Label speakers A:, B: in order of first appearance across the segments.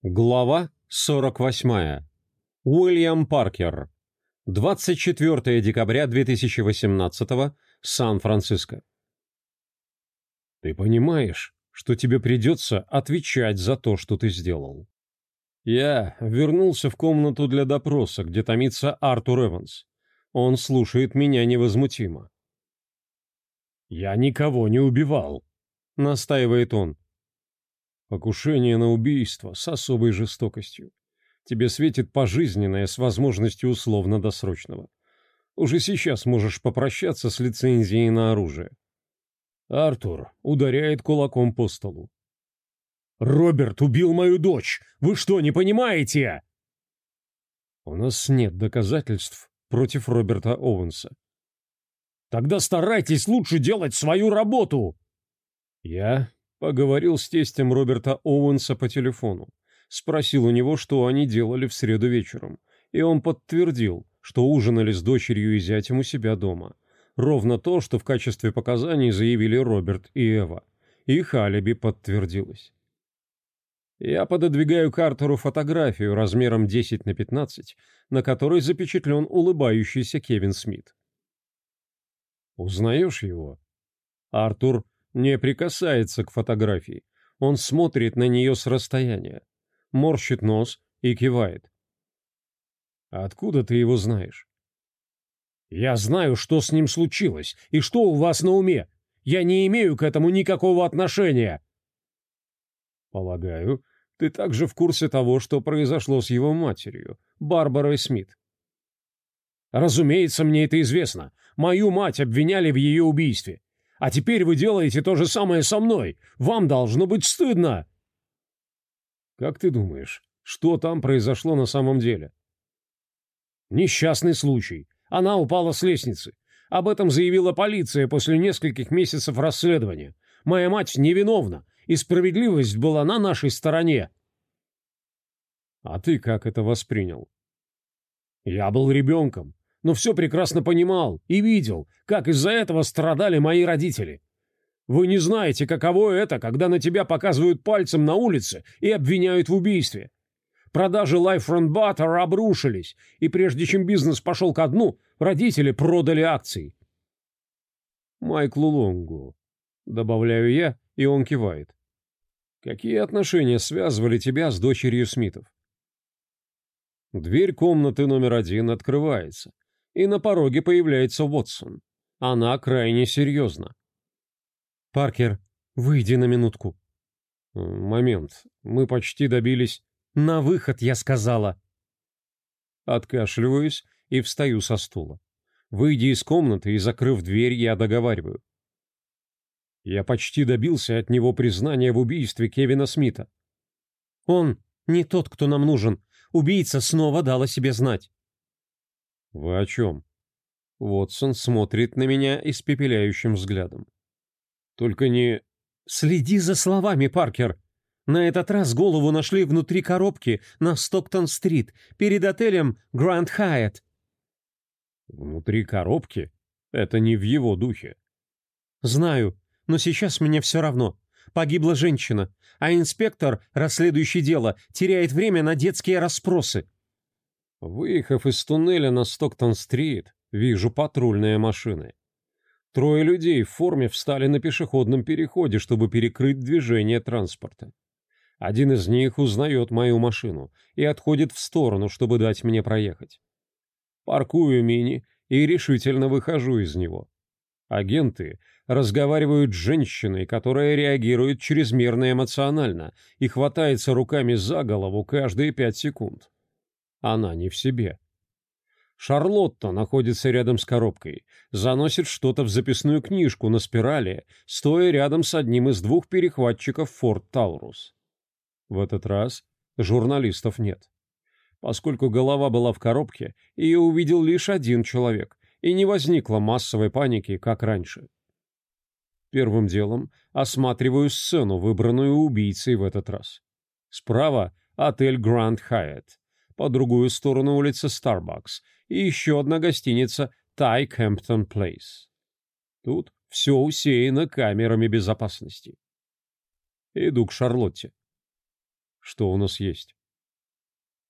A: Глава 48. Уильям Паркер. 24 декабря 2018. Сан-Франциско. Ты понимаешь, что тебе придется отвечать за то, что ты сделал? Я вернулся в комнату для допроса, где томится Артур Эванс. Он слушает меня невозмутимо. «Я никого не убивал», — настаивает он. «Покушение на убийство с особой жестокостью. Тебе светит пожизненное с возможностью условно-досрочного. Уже сейчас можешь попрощаться с лицензией на оружие». Артур ударяет кулаком по столу. «Роберт убил мою дочь! Вы что, не понимаете?» «У нас нет доказательств против Роберта Оуэнса». «Тогда старайтесь лучше делать свою работу!» Я поговорил с тестем Роберта Оуэнса по телефону. Спросил у него, что они делали в среду вечером, и он подтвердил, что ужинали с дочерью и зятем у себя дома. Ровно то, что в качестве показаний заявили Роберт и Эва. Их алиби подтвердилось. Я пододвигаю Картеру фотографию размером 10 на 15, на которой запечатлен улыбающийся Кевин Смит. «Узнаешь его?» Артур не прикасается к фотографии. Он смотрит на нее с расстояния, морщит нос и кивает. «Откуда ты его знаешь?» «Я знаю, что с ним случилось и что у вас на уме. Я не имею к этому никакого отношения». «Полагаю, ты также в курсе того, что произошло с его матерью, Барбарой Смит». «Разумеется, мне это известно. Мою мать обвиняли в ее убийстве. А теперь вы делаете то же самое со мной. Вам должно быть стыдно». «Как ты думаешь, что там произошло на самом деле?» «Несчастный случай. Она упала с лестницы. Об этом заявила полиция после нескольких месяцев расследования. Моя мать невиновна, и справедливость была на нашей стороне». «А ты как это воспринял?» «Я был ребенком, но все прекрасно понимал и видел, как из-за этого страдали мои родители. Вы не знаете, каково это, когда на тебя показывают пальцем на улице и обвиняют в убийстве. Продажи Life Front Butter обрушились, и прежде чем бизнес пошел ко дну, родители продали акции». «Майклу Лонгу», — добавляю я, и он кивает. «Какие отношения связывали тебя с дочерью Смитов?» Дверь комнаты номер 1 открывается, и на пороге появляется Уотсон. Она крайне серьезна. «Паркер, выйди на минутку». «Момент, мы почти добились...» «На выход, я сказала». Откашливаюсь и встаю со стула. Выйдя из комнаты и закрыв дверь, я договариваю. Я почти добился от него признания в убийстве Кевина Смита. «Он не тот, кто нам нужен. Убийца снова дал о себе знать». «Вы о чем?» Уотсон смотрит на меня испепеляющим взглядом. «Только не...» «Следи за словами, Паркер. На этот раз голову нашли внутри коробки на Стоктон-стрит, перед отелем Гранд Хайетт». «Внутри коробки? Это не в его духе». «Знаю, но сейчас мне все равно. Погибла женщина, а инспектор, расследующий дело, теряет время на детские расспросы». Выехав из туннеля на Стоктон-стрит, вижу патрульные машины. 3 людей в форме встали на пешеходном переходе, чтобы перекрыть движение транспорта. Один из них узнает мою машину и отходит в сторону, чтобы дать мне проехать. Паркую мини и решительно выхожу из него. Агенты разговаривают с женщиной, которая реагирует чрезмерно эмоционально и хватается руками за голову каждые 5 секунд. Она не в себе. Шарлотта находится рядом с коробкой, заносит что-то в записную книжку на спирали, стоя рядом с одним из 2 перехватчиков Форд Таурус. В этот раз журналистов нет. Поскольку голова была в коробке, ее увидел лишь один человек, и не возникло массовой паники, как раньше. Первым делом осматриваю сцену, выбранную убийцей в этот раз. Справа — отель Гранд Хайетт, по другую сторону улицы Starbucks и еще одна гостиница Тай Кемптон Плейс. Тут все усеяно камерами безопасности. Иду к Шарлотте. «Что у нас есть?»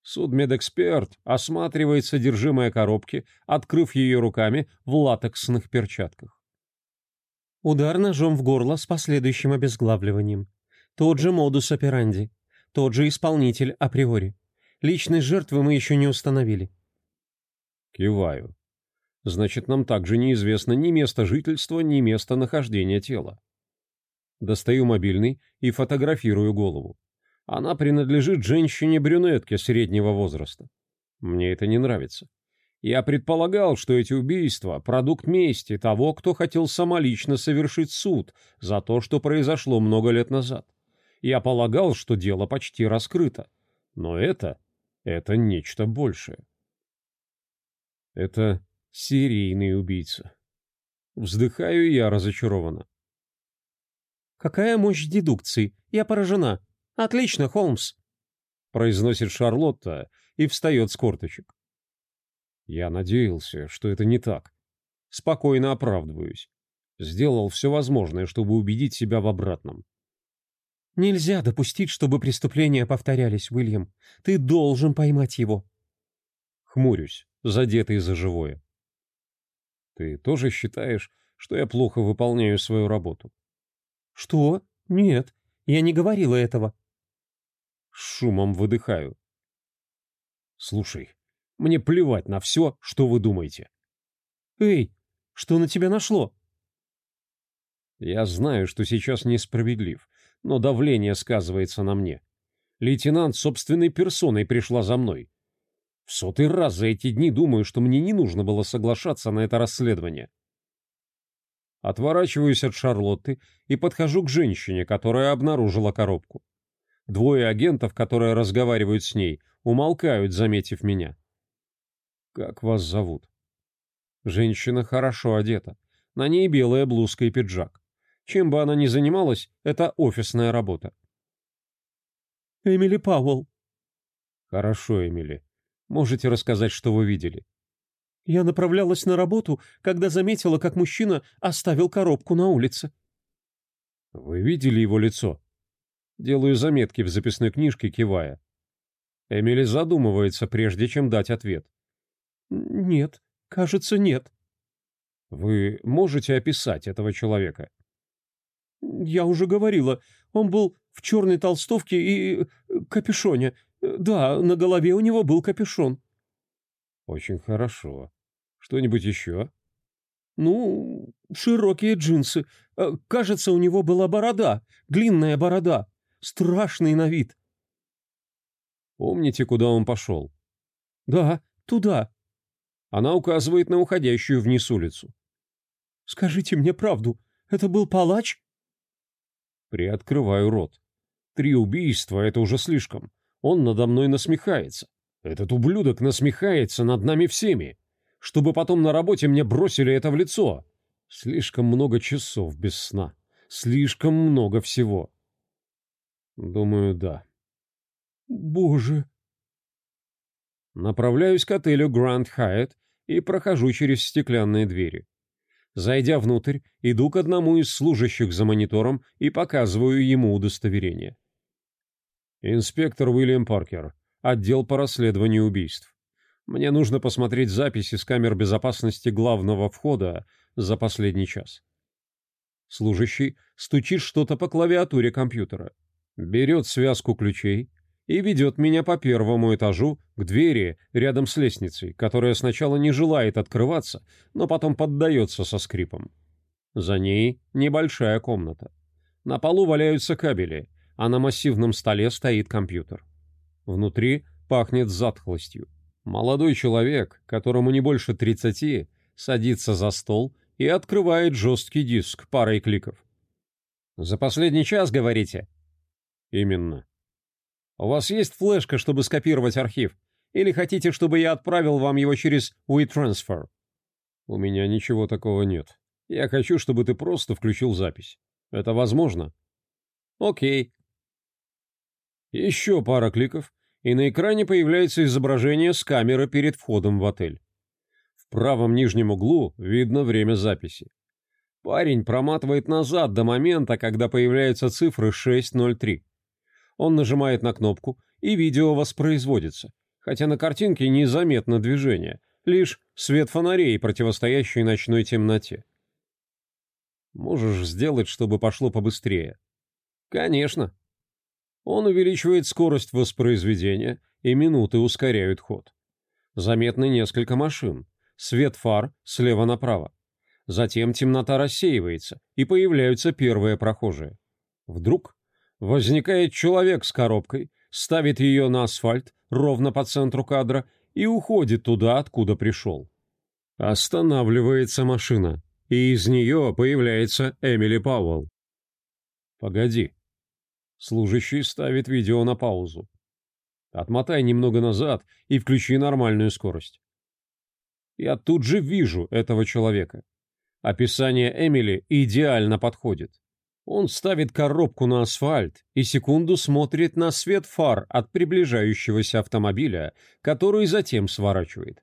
A: Судмедэксперт осматривает содержимое коробки, открыв ее руками в латексных перчатках.
B: Удар ножом в горло с последующим обезглавливанием. Тот же модус операнди. Тот же исполнитель априори. Личность жертвы мы еще не установили.
A: Киваю. Значит, нам также неизвестно ни место жительства, ни место нахождения тела. Достаю мобильный и фотографирую голову. Она принадлежит женщине-брюнетке среднего возраста. Мне это не нравится. Я предполагал, что эти убийства – продукт мести того, кто хотел самолично совершить суд за то, что произошло много лет назад. Я полагал, что дело почти раскрыто. Но это нечто большее. Это серийный убийца. Вздыхаю я разочарованно.
B: «Какая мощь дедукции! Я поражена! Отлично, Холмс!»
A: Произносит Шарлотта и встает с корточек. Я надеялся, что это не так. Спокойно оправдываюсь. Сделал все возможное, чтобы убедить себя в обратном.
B: «Нельзя допустить, чтобы преступления повторялись, Уильям. Ты должен поймать его».
A: Хмурюсь, задетый за живое. Ты тоже считаешь, что я плохо выполняю свою работу?
B: «Что? Нет, я не говорила этого».
A: С шумом выдыхаю. Слушай, мне плевать на все, что вы думаете.
B: «Эй, что на тебя нашло?»
A: Я знаю, что сейчас несправедлив, но давление сказывается на мне. Лейтенант собственной персоной пришла за мной. В 100-й раз за эти дни думаю, что мне не нужно было соглашаться на это расследование. Отворачиваюсь от Шарлотты и подхожу к женщине, которая обнаружила коробку. Двое агентов, которые разговаривают с ней, умолкают, заметив меня. «Как вас зовут?» Женщина хорошо одета. На ней белая блузка и пиджак. Чем бы она ни занималась, это офисная работа.
B: «Эмили Пауэлл».
A: «Хорошо, Эмили. Можете рассказать, что вы видели?»
B: «Я направлялась на работу, когда заметила, как мужчина оставил коробку на улице».
A: «Вы видели его лицо?» Делаю заметки в записной книжке, кивая. Эмили задумывается, прежде чем дать ответ.
B: «Нет, кажется, нет».
A: «Вы можете описать этого человека?»
B: «Я уже говорила, он был в черной толстовке и капюшоне. Да, на голове у него был капюшон».
A: «Очень хорошо. Что-нибудь еще?»
B: «Ну, широкие джинсы. Кажется, у него была борода, длинная борода. Страшный на вид».
A: «Помните, куда он пошел?»
B: «Да, туда».
A: Она указывает на уходящую вниз улицу.
B: «Скажите мне правду, это был палач?»
A: Приоткрываю рот. 3 убийства — это уже слишком. Он надо мной насмехается. Этот ублюдок насмехается над нами всеми, чтобы потом на работе мне бросили это в лицо. Слишком много часов без сна. Слишком много всего. Думаю, да.
B: «Боже!»
A: Направляюсь к отелю Grand Hyatt и прохожу через стеклянные двери. Зайдя внутрь, иду к одному из служащих за монитором и показываю ему удостоверение. Инспектор Уильям Паркер, отдел по расследованию убийств. Мне нужно посмотреть записи с камер безопасности главного входа за последний час. Служащий стучит что-то по клавиатуре компьютера, берет связку ключей и ведет меня по первому этажу к двери рядом с лестницей, которая сначала не желает открываться, но потом поддается со скрипом. За ней небольшая комната. На полу валяются кабели, а на массивном столе стоит компьютер. Внутри пахнет затхлостью. Молодой человек, которому не больше 30, садится за стол и открывает жесткий диск парой кликов. «За последний час, говорите?» «Именно». «У вас есть флешка, чтобы скопировать архив? Или хотите, чтобы я отправил вам его через WeTransfer?» «У меня ничего такого нет. Я хочу, чтобы ты просто включил запись. Это возможно?» «Окей». Еще пара кликов, и на экране появляется изображение с камеры перед входом в отель. В правом нижнем углу видно время записи. Парень проматывает назад до момента, когда появляются цифры 6:03. Он нажимает на кнопку, и видео воспроизводится, хотя на картинке незаметно движение, лишь свет фонарей, противостоящий ночной темноте. Можешь сделать, чтобы пошло побыстрее? Конечно. Он увеличивает скорость воспроизведения, и минуты ускоряют ход. Заметны несколько машин, свет фар слева направо. Затем темнота рассеивается, и появляются первые прохожие. Вдруг возникает человек с коробкой, ставит ее на асфальт ровно по центру кадра и уходит туда, откуда пришел. Останавливается машина, и из нее появляется Эмили Пауэлл. «Погоди». Служащий ставит видео на паузу. «Отмотай немного назад и включи нормальную скорость». Я тут же вижу этого человека. Описание Эмили идеально подходит. Он ставит коробку на асфальт и секунду смотрит на свет фар от приближающегося автомобиля, который затем сворачивает.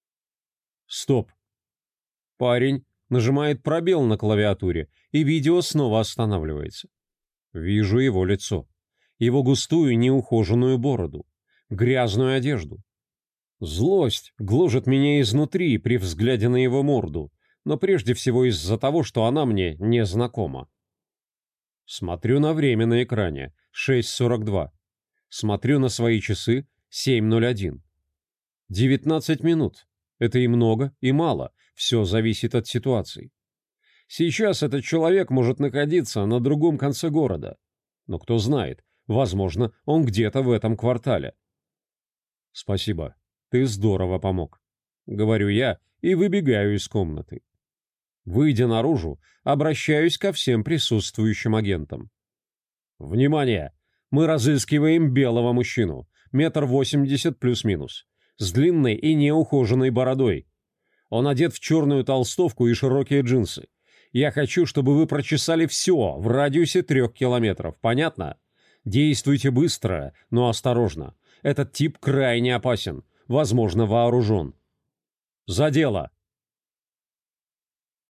A: Стоп. Парень нажимает пробел на клавиатуре, и видео снова останавливается. Вижу его лицо, его густую неухоженную бороду, грязную одежду. Злость гложет меня изнутри при взгляде на его морду, но прежде всего из-за того, что она мне не знакома. Смотрю на время на экране — 6:42. Смотрю на свои часы — 7:01. 19 минут. Это и много, и мало, все зависит от ситуации. Сейчас этот человек может находиться на другом конце города. Но кто знает, возможно, он где-то в этом квартале. «Спасибо, ты здорово помог», — говорю я и выбегаю из комнаты. Выйдя наружу, обращаюсь ко всем присутствующим агентам. «Внимание! Мы разыскиваем белого мужчину, 1,80 м плюс-минус, с длинной и неухоженной бородой. Он одет в черную толстовку и широкие джинсы. Я хочу, чтобы вы прочесали все в радиусе 3 километров, понятно? Действуйте быстро, но осторожно. Этот тип крайне опасен, возможно, вооружен. За дело!»